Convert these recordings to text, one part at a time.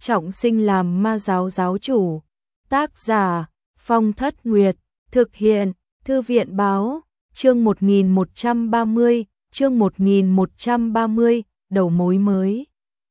trọng sinh làm ma giáo giáo chủ. Tác giả Phong Thất Nguyệt, thực hiện Thư viện báo, chương 1130, chương 1130, đầu mối mới.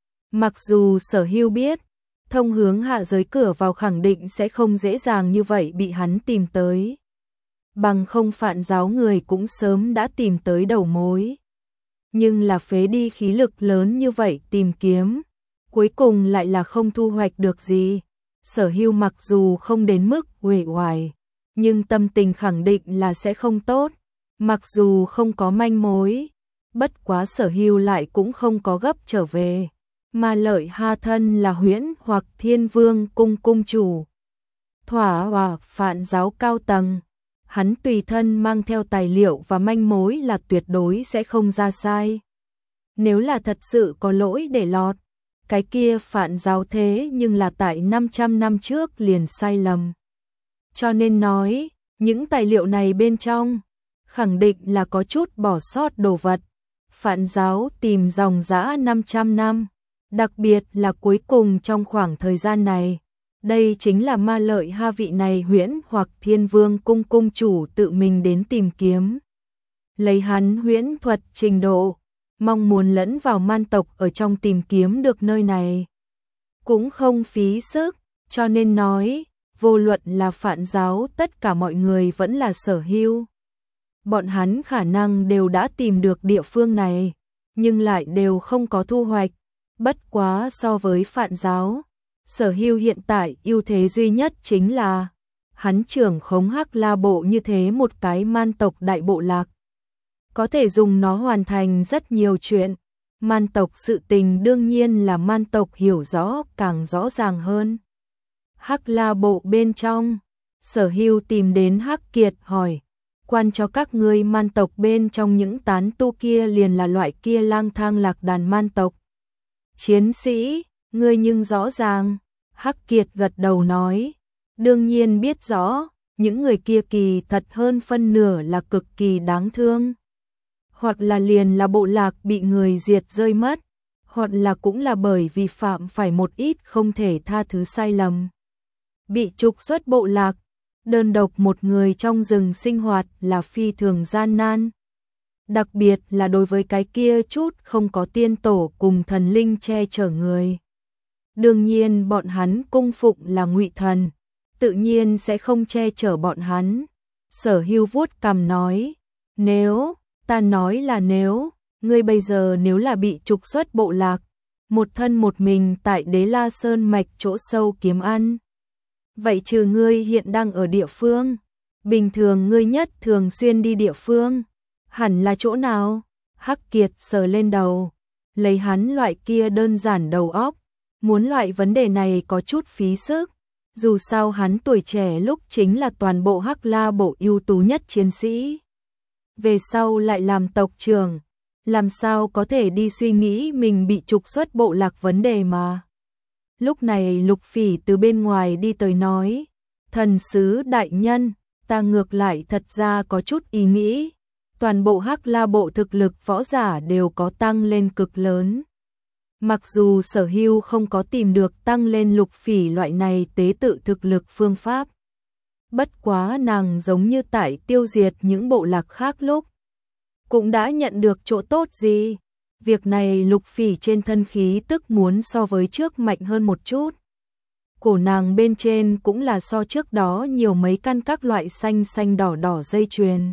Mặc dù Sở Hưu biết, thông hướng hạ giới cửa vào khẳng định sẽ không dễ dàng như vậy bị hắn tìm tới. Bằng không Phạn giáo người cũng sớm đã tìm tới đầu mối. Nhưng là phế đi khí lực lớn như vậy tìm kiếm, cuối cùng lại là không thu hoạch được gì. Sở Hưu mặc dù không đến mức uể oải, nhưng tâm tình khẳng định là sẽ không tốt. Mặc dù không có manh mối, bất quá Sở Hưu lại cũng không có gấp trở về. Mà Lợi Ha thân là Huyễn hoặc Thiên Vương cung cung chủ, thỏa hòa Phạn giáo cao tầng, hắn tùy thân mang theo tài liệu và manh mối là tuyệt đối sẽ không ra sai. Nếu là thật sự có lỗi để lọt, cái kia Phạn giáo thế nhưng là tại 500 năm trước liền sai lầm. Cho nên nói, những tài liệu này bên trong, khẳng định là có chút bỏ sót đồ vật. Phạn giáo tìm dòng dã 500 năm, đặc biệt là cuối cùng trong khoảng thời gian này. Đây chính là Ma Lợi Ha vị này Huyễn hoặc Thiên Vương cung cung chủ tự mình đến tìm kiếm. Lấy hắn huyễn thuật trình độ, mong muốn lẫn vào man tộc ở trong tìm kiếm được nơi này. Cũng không phí sức, cho nên nói, vô luận là Phạn giáo tất cả mọi người vẫn là Sở Hưu. Bọn hắn khả năng đều đã tìm được địa phương này, nhưng lại đều không có thu hoạch. Bất quá so với Phạn giáo, Sở Hưu hiện tại ưu thế duy nhất chính là hắn trưởng khống Hắc La bộ như thế một cái man tộc đại bộ lạc. Có thể dùng nó hoàn thành rất nhiều chuyện. Man tộc sự tình đương nhiên là man tộc hiểu rõ càng rõ ràng hơn. Hắc La bộ bên trong, Sở Hưu tìm đến Hắc Kiệt hỏi, quan cho các ngươi man tộc bên trong những tán tu kia liền là loại kia lang thang lạc đàn man tộc. Chiến sĩ, ngươi nhưng rõ ràng. Hắc Kiệt gật đầu nói, đương nhiên biết rõ, những người kia kỳ thật hơn phân nửa là cực kỳ đáng thương. Hoặc là liền là bộ lạc bị người diệt rơi mất, hoặc là cũng là bởi vì phạm phải một ít không thể tha thứ sai lầm. Bị trục xuất bộ lạc, đơn độc một người trong rừng sinh hoạt là phi thường gian nan. Đặc biệt là đối với cái kia chút không có tiên tổ cùng thần linh che chở người. Đương nhiên bọn hắn cung phụng là Ngụy thần, tự nhiên sẽ không che chở bọn hắn. Sở Hưu vuốt cằm nói, nếu, ta nói là nếu, ngươi bây giờ nếu là bị trục xuất bộ lạc, một thân một mình tại Đế La Sơn mạch chỗ sâu kiếm ăn. Vậy trừ ngươi hiện đang ở địa phương, bình thường ngươi nhất thường xuyên đi địa phương, hẳn là chỗ nào? Hắc Kiệt sờ lên đầu, lấy hắn loại kia đơn giản đầu óc, muốn loại vấn đề này có chút phí sức. Dù sao hắn tuổi trẻ lúc chính là toàn bộ Hắc La bộ ưu tú nhất chiến sĩ. Về sau lại làm tộc trưởng, làm sao có thể đi suy nghĩ mình bị trục xuất bộ lạc vấn đề mà. Lúc này Lục Phỉ từ bên ngoài đi tới nói, thần sứ đại nhân, ta ngược lại thật ra có chút ý nghĩ. Toàn bộ Hắc La bộ thực lực võ giả đều có tăng lên cực lớn. Mặc dù Sở Hưu không có tìm được tăng lên Lục Phỉ loại này tế tự thực lực phương pháp. Bất quá nàng giống như tại tiêu diệt những bộ lạc khác lúc, cũng đã nhận được chỗ tốt gì. Việc này Lục Phỉ trên thân khí tức muốn so với trước mạnh hơn một chút. Cổ nàng bên trên cũng là so trước đó nhiều mấy căn các loại xanh xanh đỏ đỏ dây chuyền.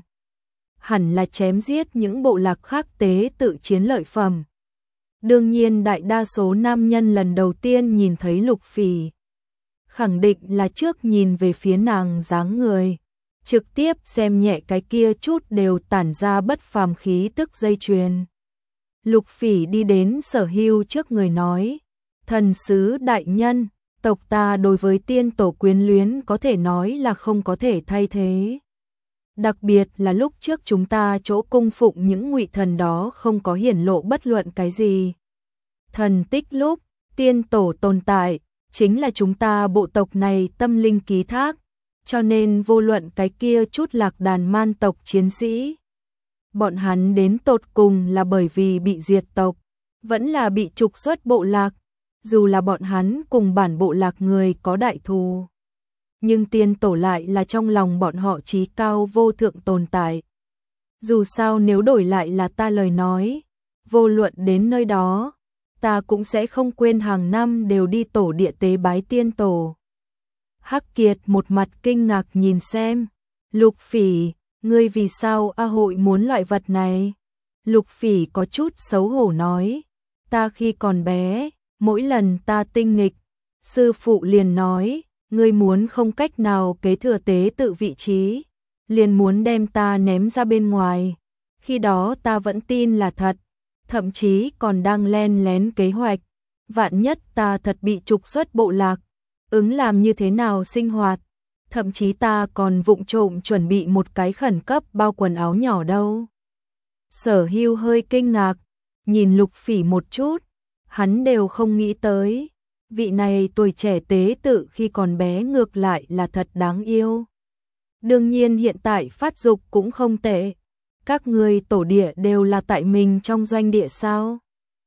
Hẳn là chém giết những bộ lạc khác tế tự chiến lợi phẩm. Đương nhiên đại đa số nam nhân lần đầu tiên nhìn thấy Lục Phỉ, khẳng định là trước nhìn về phía nàng dáng người, trực tiếp xem nhẹ cái kia chút đều tản ra bất phàm khí tức dây chuyền. Lục Phỉ đi đến Sở Hưu trước người nói, thần sứ đại nhân, tộc ta đối với tiên tổ quyến luyến có thể nói là không có thể thay thế. Đặc biệt là lúc trước chúng ta chỗ cung phụng những ngụy thần đó không có hiển lộ bất luận cái gì. Thần tích lúc, tiên tổ tồn tại, chính là chúng ta bộ tộc này tâm linh ký thác, cho nên vô luận cái kia chút lạc đàn man tộc chiến sĩ. Bọn hắn đến tột cùng là bởi vì bị diệt tộc, vẫn là bị trục xuất bộ lạc. Dù là bọn hắn cùng bản bộ lạc người có đại thù, nhưng tiên tổ lại là trong lòng bọn họ chí cao vô thượng tồn tại. Dù sao nếu đổi lại là ta lời nói, vô luận đến nơi đó, ta cũng sẽ không quên hàng năm đều đi tổ địa tế bái tiên tổ. Hắc Kiệt một mặt kinh ngạc nhìn xem, Lục Phỉ, ngươi vì sao A hội muốn loại vật này? Lục Phỉ có chút xấu hổ nói, ta khi còn bé, mỗi lần ta tinh nghịch, sư phụ liền nói, ngươi muốn không cách nào kế thừa tế tự vị trí, liền muốn đem ta ném ra bên ngoài. Khi đó ta vẫn tin là thật, thậm chí còn đang len lén kế hoạch, vạn nhất ta thật bị trục xuất bộ lạc, ứng làm như thế nào sinh hoạt, thậm chí ta còn vụng trộm chuẩn bị một cái khẩn cấp bao quần áo nhỏ đâu. Sở Hưu hơi kinh ngạc, nhìn Lục Phỉ một chút, hắn đều không nghĩ tới, vị này tuổi trẻ tế tự khi còn bé ngược lại là thật đáng yêu. Đương nhiên hiện tại phát dục cũng không tệ, các người tổ địa đều là tại mình trong doanh địa sao?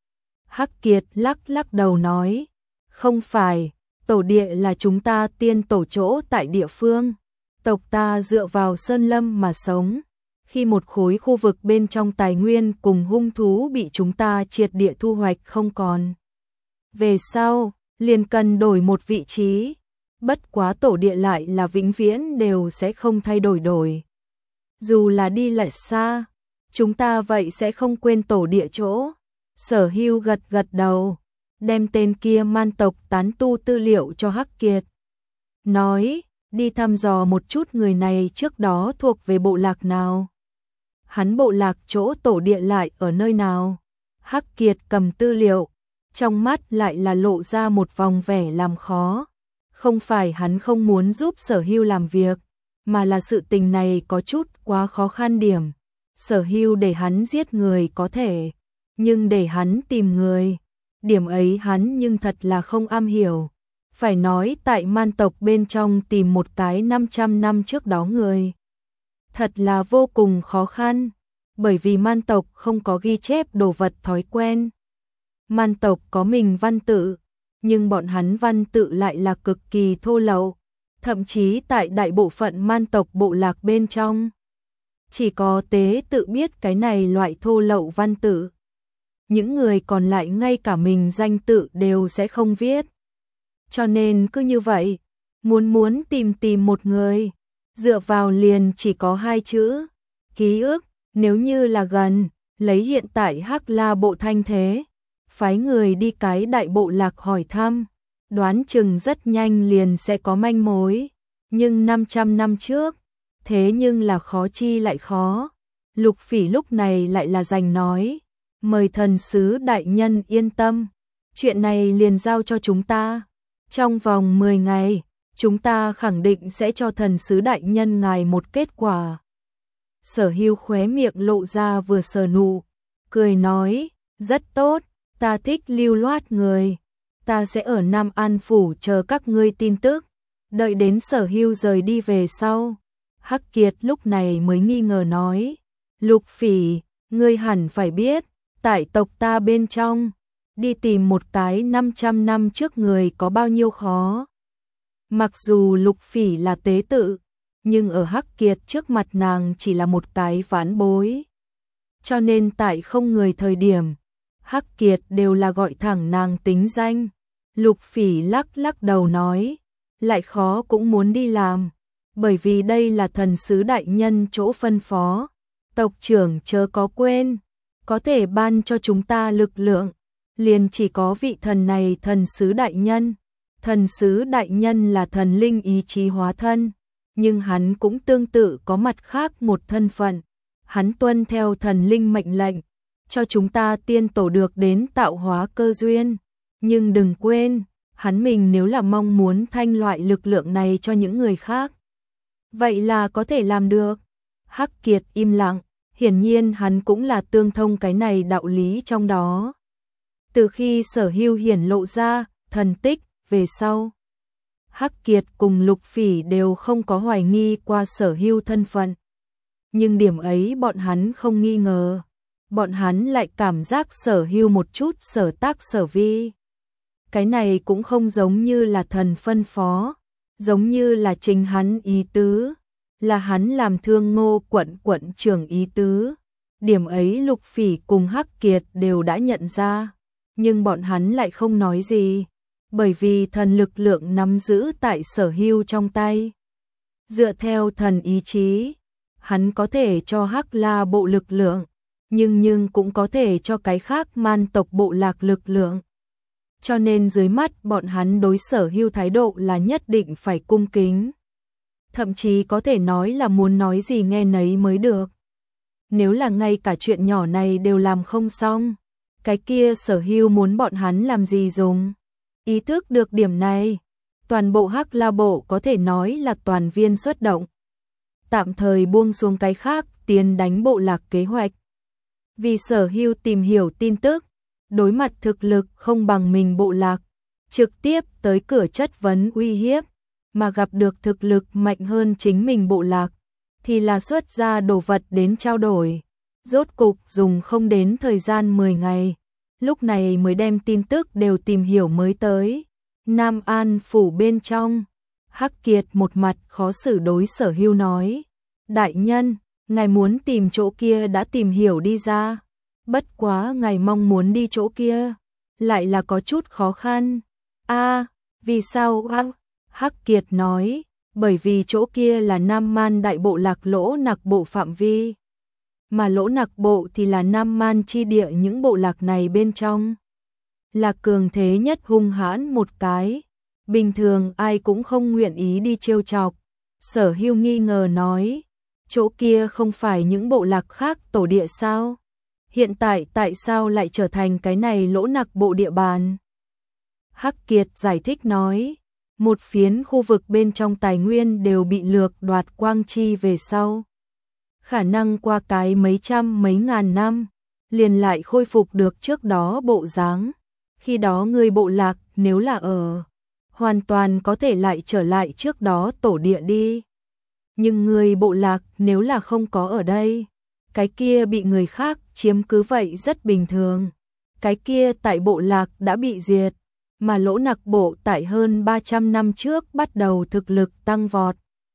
Hắc Kiệt lắc lắc đầu nói, không phải, tổ địa là chúng ta tiên tổ chỗ tại địa phương, tộc ta dựa vào sơn lâm mà sống. Khi một khối khu vực bên trong tài nguyên cùng hung thú bị chúng ta triệt địa thu hoạch không còn, về sau, liền cần đổi một vị trí, bất quá tổ địa lại là vĩnh viễn đều sẽ không thay đổi. Dù là đi lại xa, chúng ta vậy sẽ không quên tổ địa chỗ. Sở Hưu gật gật đầu, đem tên kia man tộc tán tu tư liệu cho Hắc Kiệt. Nói, đi thăm dò một chút người này trước đó thuộc về bộ lạc nào. Hắn bộ lạc chỗ tổ địa lại ở nơi nào. Hắc Kiệt cầm tư liệu, trong mắt lại là lộ ra một vòng vẻ làm khó. Không phải hắn không muốn giúp Sở Hưu làm việc, mà là sự tình này có chút quá khó khăn điểm. Sở Hưu để hắn giết người có thể, nhưng để hắn tìm người, điểm ấy hắn nhưng thật là không am hiểu. Phải nói tại man tộc bên trong tìm một cái 500 năm trước đó người, thật là vô cùng khó khăn, bởi vì man tộc không có ghi chép đồ vật thói quen. Man tộc có mình văn tự, nhưng bọn hắn văn tự lại là cực kỳ thô lậu, thậm chí tại đại bộ phận man tộc bộ lạc bên trong, chỉ có tế tự biết cái này loại thô lậu văn tự. Những người còn lại ngay cả mình danh tự đều sẽ không viết. Cho nên cứ như vậy, muốn tìm một người, dựa vào liền chỉ có 2 chữ, ký ức. Nếu như là gần, lấy hiện tại Hắc La bộ thanh thế, phái người đi cái đại bộ lạc hỏi thăm, đoán chừng rất nhanh liền sẽ có manh mối. Nhưng 500 năm trước, thế nhưng là khó chi lại khó. Lục Phỉ lúc này lại là giành nói, mời thần sứ đại nhân yên tâm, chuyện này liền giao cho chúng ta. Trong vòng 10 ngày, chúng ta khẳng định sẽ cho thần sứ đại nhân ngài một kết quả. Sở Hưu khóe miệng lộ ra vừa sờ nụ, cười nói, rất tốt, ta thích lưu loát người, ta sẽ ở Nam An Phủ chờ các ngươi tin tức. Đợi đến Sở Hưu rời đi về sau, Hắc Kiệt lúc này mới nghi ngờ nói, Lục Phỉ, ngươi hẳn phải biết, tại tộc ta bên trong, đi tìm một cái 500 năm trước người có bao nhiêu khó. Mặc dù Lục Phỉ là tế tự, nhưng ở Hắc Kiệt trước mặt nàng chỉ là một cái ván bối. Cho nên tại không người thời điểm, Hắc Kiệt đều là gọi thẳng nàng tính danh. Lục Phỉ lắc lắc đầu nói, lại khó cũng muốn đi làm, bởi vì đây là thần sứ đại nhân chỗ phân phó. Tộc trưởng chớ có quên, có thể ban cho chúng ta lực lượng, liền chỉ có vị thần này thần sứ đại nhân. Thần sứ đại nhân là thần linh ý chí hóa thân, nhưng hắn cũng tương tự có mặt khác một thân phận. Hắn tuân theo thần linh mệnh lệnh, cho chúng ta tiên tổ được đến tạo hóa cơ duyên. Nhưng đừng quên, hắn mình nếu là mong muốn thanh loại lực lượng này cho những người khác, vậy là có thể làm được. Hắc Kiệt im lặng, hiển nhiên hắn cũng là tương thông cái này đạo lý trong đó. Từ khi Sở Hưu hiển lộ ra thần tích về sau, Hắc Kiệt cùng Lục Phỉ đều không có hoài nghi qua Sở Hưu thân phận. Nhưng điểm ấy bọn hắn không nghi ngờ, bọn hắn lại cảm giác Sở Hưu một chút sở tác sở vi. Cái này cũng không giống như là thần phân phó, giống như là chính hắn ý tứ, là hắn làm Thương Ngô quận trưởng ý tứ. Điểm ấy Lục Phỉ cùng Hắc Kiệt đều đã nhận ra, nhưng bọn hắn lại không nói gì, bởi vì thần lực lượng nắm giữ tại Sở Hưu trong tay. Dựa theo thần ý chí, hắn có thể cho Hắc La bộ lực lượng, nhưng cũng có thể cho cái khác man tộc bộ lạc lực lượng. Cho nên dưới mắt bọn hắn đối Sở Hưu thái độ là nhất định phải cung kính. Thậm chí có thể nói là muốn nói gì nghe nấy mới được. Nếu là ngay cả chuyện nhỏ này đều làm không xong, cái kia Sở Hưu muốn bọn hắn làm gì dùng. Ý thức được điểm này, toàn bộ Hắc La bộ có thể nói là toàn viên xuất động. Tạm thời buông xuống cái khác, tiến đánh bộ lạc kế hoạch. Vì Sở Hưu tìm hiểu tin tức, đối mặt thực lực không bằng mình bộ lạc, trực tiếp tới cửa chất vấn uy hiếp, mà gặp được thực lực mạnh hơn chính mình bộ lạc, thì là xuất ra đồ vật đến trao đổi. Rốt cục dùng không đến thời gian 10 ngày, lúc này mới đem tin tức đều tìm hiểu mới tới. Nam An phủ bên trong, Hắc Kiệt một mặt khó xử đối Sở Hưu nói, đại nhân, ngài muốn tìm chỗ kia đã tìm hiểu đi ra, bất quá ngài mong muốn đi chỗ kia, lại là có chút khó khăn. Vì sao? Hắc Kiệt nói, bởi vì chỗ kia là Nam Man đại bộ lạc Lỗ Nặc bộ phạm vi, mà Lỗ Nặc bộ thì là Nam Man chi địa những bộ lạc này bên trong. Là cường thế nhất hung hãn một cái, bình thường ai cũng không nguyện ý đi trêu chọc. Sở Hưu nghi ngờ nói, chỗ kia không phải những bộ lạc khác tổ địa sao? Hiện tại tại sao lại trở thành cái này Lỗ Nặc bộ địa bàn? Hắc Kiệt giải thích nói, một phiến khu vực bên trong tài nguyên đều bị lược đoạt quang chi về sau. Khả năng qua cái mấy trăm mấy ngàn năm, liền lại khôi phục được trước đó bộ dáng. Khi đó người bộ lạc nếu là ở, hoàn toàn có thể lại trở lại trước đó tổ địa đi. Nhưng người bộ lạc nếu là không có ở đây, cái kia bị người khác chiếm cứ vậy rất bình thường. Cái kia tại bộ lạc đã bị diệt, mà Lỗ Nặc bộ tại hơn 300 năm trước bắt đầu thực lực tăng vọt,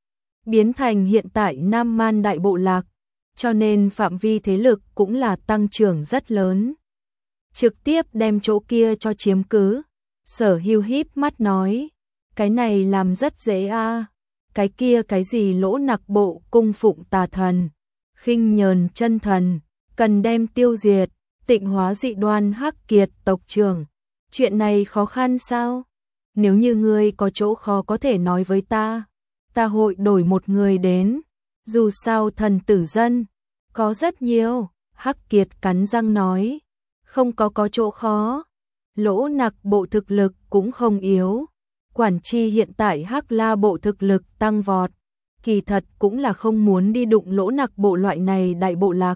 biến thành hiện tại Nam Man đại bộ lạc, cho nên phạm vi thế lực cũng là tăng trưởng rất lớn. Trực tiếp đem chỗ kia cho chiếm cứ. Sở Hưu híp mắt nói, cái này làm rất dễ cái kia cái gì Lỗ Nặc bộ cung phụng tà thần, khinh nhờn chân thần, cần đem tiêu diệt, tịnh hóa dị đoan. Hắc Kiệt tộc trưởng, chuyện này khó khăn sao? Nếu như ngươi có chỗ khó có thể nói với ta hội đổi một người đến, dù sao thần tử dân có rất nhiều. Hắc Kiệt cắn răng nói, không có chỗ khó. Lỗ Nặc bộ thực lực cũng không yếu, quản chi hiện tại Hắc La bộ thực lực tăng vọt, kỳ thật cũng là không muốn đi đụng Lỗ Nặc bộ loại này đại bộ lạc.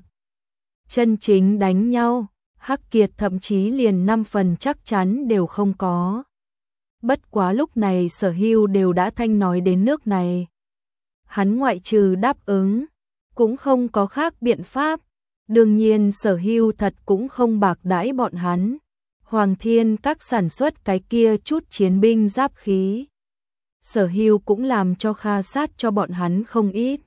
Chân chính đánh nhau, Hắc Kiệt thậm chí liền 5 phần chắc chắn đều không có. Bất quá lúc này Sở Hưu đều đã thanh nói đến nước này, hắn ngoại trừ đáp ứng, cũng không có khác biện pháp. Đương nhiên Sở Hưu thật cũng không bạc đãi bọn hắn. Hoàng Thiên các sản xuất cái kia chút chiến binh giáp khí, Sở Hưu cũng làm cho kha sát cho bọn hắn không ít.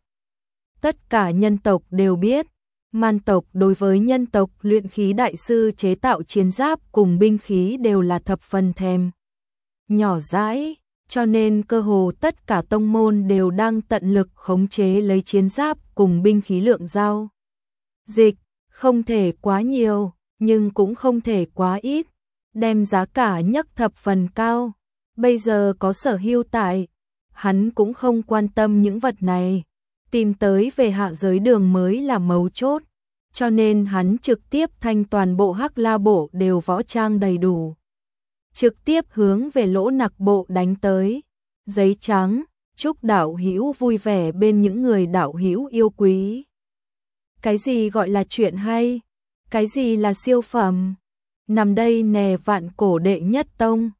Tất cả nhân tộc đều biết, man tộc đối với nhân tộc luyện khí đại sư chế tạo chiến giáp cùng binh khí đều là thập phần thèm nhỏ dãi, cho nên cơ hồ tất cả tông môn đều đang tận lực khống chế lấy chiến giáp cùng binh khí lượng giao dịch, không thể quá nhiều, nhưng cũng không thể quá ít, đem giá cả nhấc thập phần cao. Bây giờ có Sở Hưu tại, hắn cũng không quan tâm những vật này, tìm tới về hạ giới đường mới là mấu chốt, cho nên hắn trực tiếp thanh toàn bộ Hắc La bộ đều võ trang đầy đủ, trực tiếp hướng về Lỗ Nặc bộ đánh tới. Giấy trắng, chúc đạo hữu vui vẻ bên những người đạo hữu yêu quý. Cái gì gọi là chuyện hay? Cái gì là siêu phẩm? Nằm đây nè vạn cổ đệ nhất tông.